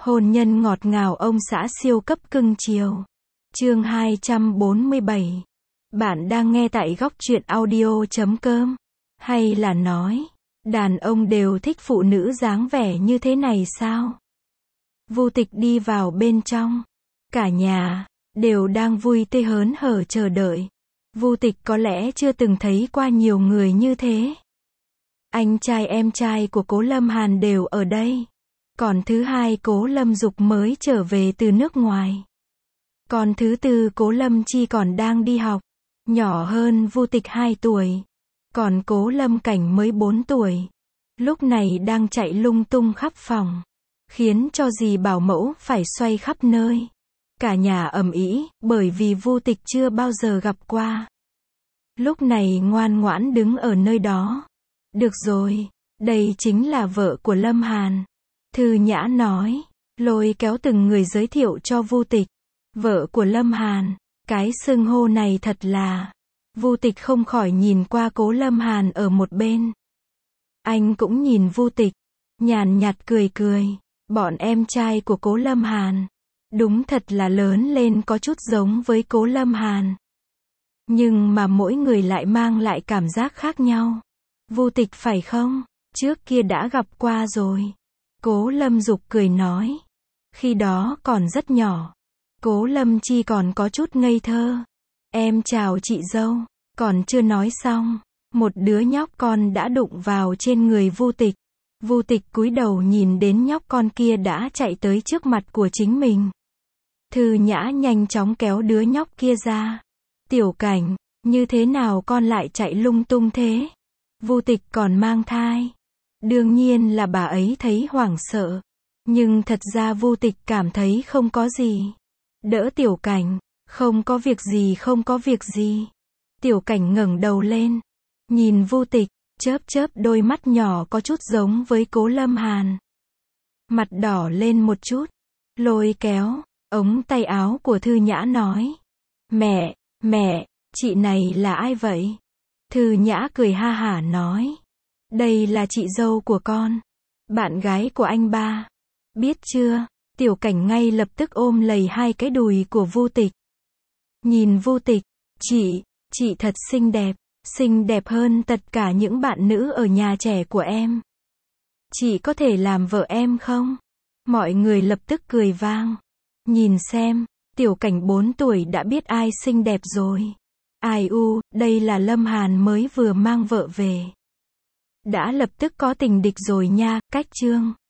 Hôn nhân ngọt ngào ông xã siêu cấp cưng chiều. Chương 247. Bạn đang nghe tại góc truyện audio.com. Hay là nói, đàn ông đều thích phụ nữ dáng vẻ như thế này sao? Vu Tịch đi vào bên trong. Cả nhà đều đang vui tươi hớn hở chờ đợi. Vu Tịch có lẽ chưa từng thấy qua nhiều người như thế. Anh trai em trai của Cố Lâm Hàn đều ở đây. Còn thứ hai Cố Lâm Dục mới trở về từ nước ngoài. Còn thứ tư Cố Lâm Chi còn đang đi học, nhỏ hơn Vu Tịch 2 tuổi. Còn Cố Lâm Cảnh mới 4 tuổi. Lúc này đang chạy lung tung khắp phòng, khiến cho dì bảo mẫu phải xoay khắp nơi. Cả nhà ầm ĩ, bởi vì Vu Tịch chưa bao giờ gặp qua. Lúc này ngoan ngoãn đứng ở nơi đó. Được rồi, đây chính là vợ của Lâm Hàn. Thư Nhã nói, lôi kéo từng người giới thiệu cho Vu Tịch. Vợ của Lâm Hàn, cái xưng hô này thật là... Vu Tịch không khỏi nhìn qua Cố Lâm Hàn ở một bên. Anh cũng nhìn Vu Tịch, nhàn nhạt cười cười. Bọn em trai của Cố Lâm Hàn, đúng thật là lớn lên có chút giống với Cố Lâm Hàn. Nhưng mà mỗi người lại mang lại cảm giác khác nhau. Vu Tịch phải không? Trước kia đã gặp qua rồi. Cố Lâm Dục cười nói. Khi đó còn rất nhỏ. Cố Lâm Chi còn có chút ngây thơ. Em chào chị dâu. Còn chưa nói xong, một đứa nhóc con đã đụng vào trên người Vu Tịch. Vu Tịch cúi đầu nhìn đến nhóc con kia đã chạy tới trước mặt của chính mình. Thư Nhã nhanh chóng kéo đứa nhóc kia ra. Tiểu Cảnh, như thế nào con lại chạy lung tung thế? Vu Tịch còn mang thai. Đương nhiên là bà ấy thấy hoảng sợ. Nhưng thật ra Vu Tịch cảm thấy không có gì. Đỡ Tiểu Cảnh, không có việc gì không có việc gì. Tiểu Cảnh ngẩng đầu lên, nhìn Vu Tịch, chớp chớp đôi mắt nhỏ có chút giống với Cố Lâm Hàn. Mặt đỏ lên một chút, lôi kéo ống tay áo của Thư Nhã nói. Mẹ, chị này là ai vậy? Thư Nhã cười ha hả nói. Đây là chị dâu của con, bạn gái của anh ba. Biết chưa? Tiểu Cảnh ngay lập tức ôm lầy hai cái đùi của Vu Tịch. Nhìn Vu Tịch, chị thật xinh đẹp hơn tất cả những bạn nữ ở nhà trẻ của em. Chị có thể làm vợ em không? Mọi người lập tức cười vang. Nhìn xem, Tiểu Cảnh 4 tuổi đã biết ai xinh đẹp rồi. Ai u, đây là Lâm Hàn mới vừa mang vợ về. Đã lập tức có tình địch rồi nha, cách chương.